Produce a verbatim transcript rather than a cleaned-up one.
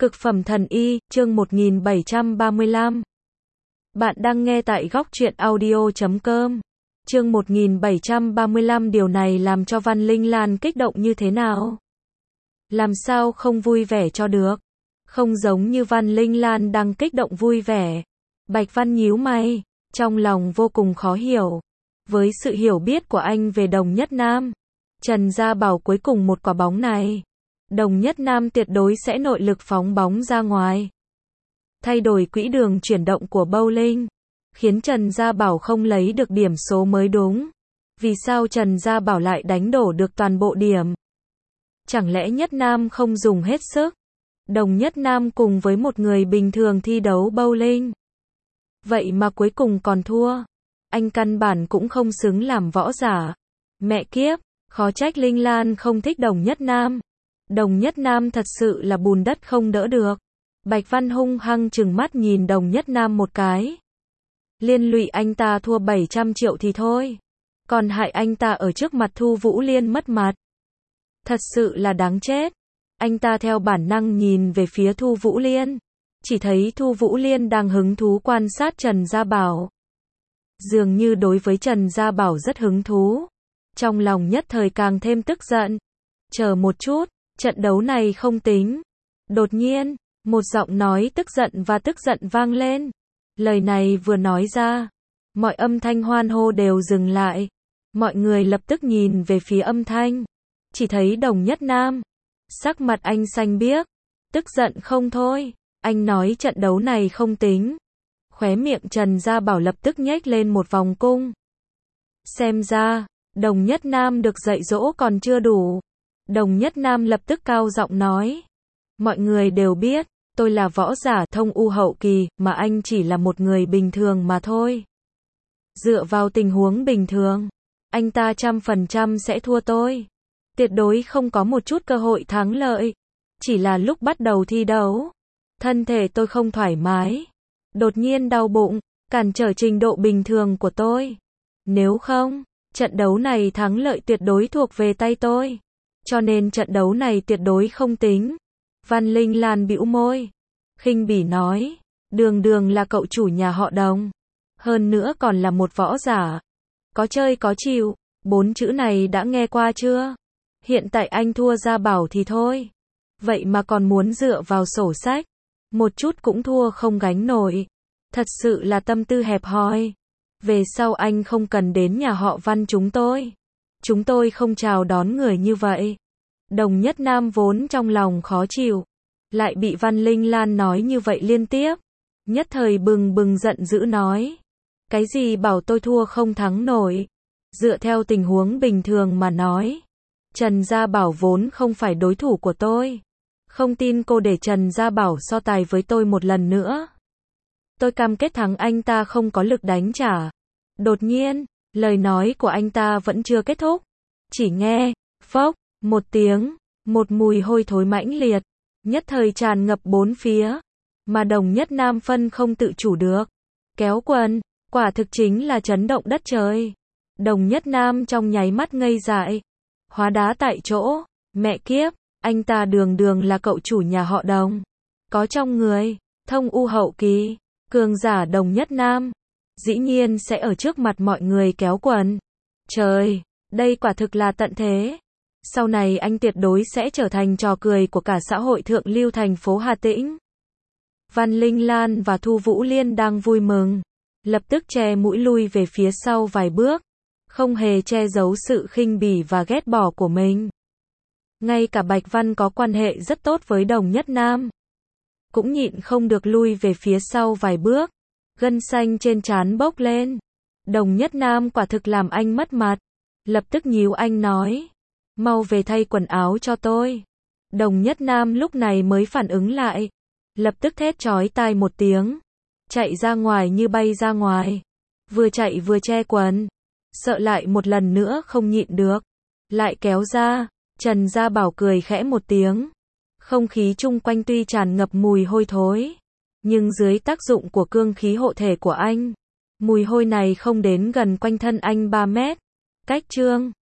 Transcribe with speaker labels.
Speaker 1: Cực phẩm thần y, chương một nghìn bảy trăm ba mươi lăm. Bạn đang nghe tại góc truyện audio chấm com. Chương một nghìn bảy trăm ba mươi lăm. Điều này làm cho Văn Linh Lan kích động như thế nào? Làm sao không vui vẻ cho được? Không giống như Văn Linh Lan đang kích động vui vẻ. Bạch Văn nhíu mày, trong lòng vô cùng khó hiểu. Với sự hiểu biết của anh về Đồng Nhất Nam, Trần Gia Bảo cuối cùng một quả bóng này, Đồng Nhất Nam tuyệt đối sẽ nội lực phóng bóng ra ngoài, thay đổi quỹ đường chuyển động của bowling, khiến Trần Gia Bảo không lấy được điểm số mới đúng. Vì sao Trần Gia Bảo lại đánh đổ được toàn bộ điểm? Chẳng lẽ Nhất Nam không dùng hết sức? Đồng Nhất Nam cùng với một người bình thường thi đấu bowling, vậy mà cuối cùng còn thua. Anh căn bản cũng không xứng làm võ giả. Mẹ kiếp, khó trách Linh Lan không thích Đồng Nhất Nam. Đồng Nhất Nam thật sự là bùn đất không đỡ được. Bạch Văn hung hăng trừng mắt nhìn Đồng Nhất Nam một cái. Liên lụy anh ta thua bảy trăm triệu thì thôi, còn hại anh ta ở trước mặt Thu Vũ Liên mất mặt. Thật sự là đáng chết. Anh ta theo bản năng nhìn về phía Thu Vũ Liên, chỉ thấy Thu Vũ Liên đang hứng thú quan sát Trần Gia Bảo. Dường như đối với Trần Gia Bảo rất hứng thú. Trong lòng nhất thời càng thêm tức giận. Chờ một chút, trận đấu này không tính. Đột nhiên, một giọng nói tức giận và tức giận vang lên. Lời này vừa nói ra, mọi âm thanh hoan hô đều dừng lại. Mọi người lập tức nhìn về phía âm thanh, chỉ thấy Đồng Nhất Nam, sắc mặt anh xanh biếc, tức giận không thôi. Anh nói trận đấu này không tính. Khóe miệng Trần Gia Bảo lập tức nhếch lên một vòng cung. Xem ra, Đồng Nhất Nam được dạy dỗ còn chưa đủ. Đồng Nhất Nam lập tức cao giọng nói. Mọi người đều biết, tôi là võ giả thông u hậu kỳ, mà anh chỉ là một người bình thường mà thôi. Dựa vào tình huống bình thường, anh ta trăm phần trăm sẽ thua tôi. Tuyệt đối không có một chút cơ hội thắng lợi. Chỉ là lúc bắt đầu thi đấu, thân thể tôi không thoải mái, đột nhiên đau bụng, cản trở trình độ bình thường của tôi. Nếu không, trận đấu này thắng lợi tuyệt đối thuộc về tay tôi. Cho nên trận đấu này tuyệt đối không tính. Văn Linh Lan bĩu môi, khinh bỉ nói, đường đường là cậu chủ nhà họ Đồng, hơn nữa còn là một võ giả. Có chơi có chịu, bốn chữ này đã nghe qua chưa? Hiện tại anh thua Gia Bảo thì thôi, vậy mà còn muốn dựa vào sổ sách, một chút cũng thua không gánh nổi. Thật sự là tâm tư hẹp hòi. Về sau anh không cần đến nhà họ Văn chúng tôi. Chúng tôi không chào đón người như vậy. Đồng Nhất Nam vốn trong lòng khó chịu, lại bị Văn Linh Lan nói như vậy liên tiếp, nhất thời bừng bừng giận dữ nói. Cái gì bảo tôi thua không thắng nổi? Dựa theo tình huống bình thường mà nói, Trần Gia Bảo vốn không phải đối thủ của tôi. Không tin cô để Trần Gia Bảo so tài với tôi một lần nữa. Tôi cam kết thắng anh ta không có lực đánh trả. Đột nhiên, lời nói của anh ta vẫn chưa kết thúc. Chỉ nghe, phốc, một tiếng, một mùi hôi thối mãnh liệt, nhất thời tràn ngập bốn phía. Mà Đồng Nhất Nam phân không tự chủ được, kéo quần, quả thực chính là chấn động đất trời. Đồng Nhất Nam trong nháy mắt ngây dại, hóa đá tại chỗ. Mẹ kiếp, anh ta đường đường là cậu chủ nhà họ Đồng, có trong người thông u hậu kỳ, cường giả Đồng Nhất Nam, dĩ nhiên sẽ ở trước mặt mọi người kéo quần. Trời, đây quả thực là tận thế. Sau này anh tuyệt đối sẽ trở thành trò cười của cả xã hội thượng lưu thành phố Hà Tĩnh. Văn Linh Lan và Thu Vũ Liên đang vui mừng, lập tức che mũi lui về phía sau vài bước, không hề che giấu sự khinh bỉ và ghét bỏ của mình. Ngay cả Bạch Văn có quan hệ rất tốt với Đồng Nhất Nam, cũng nhịn không được lui về phía sau vài bước, gân xanh trên trán bốc lên. Đồng Nhất Nam quả thực làm anh mất mặt, lập tức nhíu anh nói, mau về thay quần áo cho tôi. Đồng Nhất Nam lúc này mới phản ứng lại, lập tức thét chói tai một tiếng, chạy ra ngoài như bay ra ngoài, vừa chạy vừa che quần, sợ lại một lần nữa không nhịn được, lại kéo ra. Trần Gia Bảo cười khẽ một tiếng, không khí chung quanh tuy tràn ngập mùi hôi thối, nhưng dưới tác dụng của cương khí hộ thể của anh, mùi hôi này không đến gần quanh thân anh ba mét. Cách chương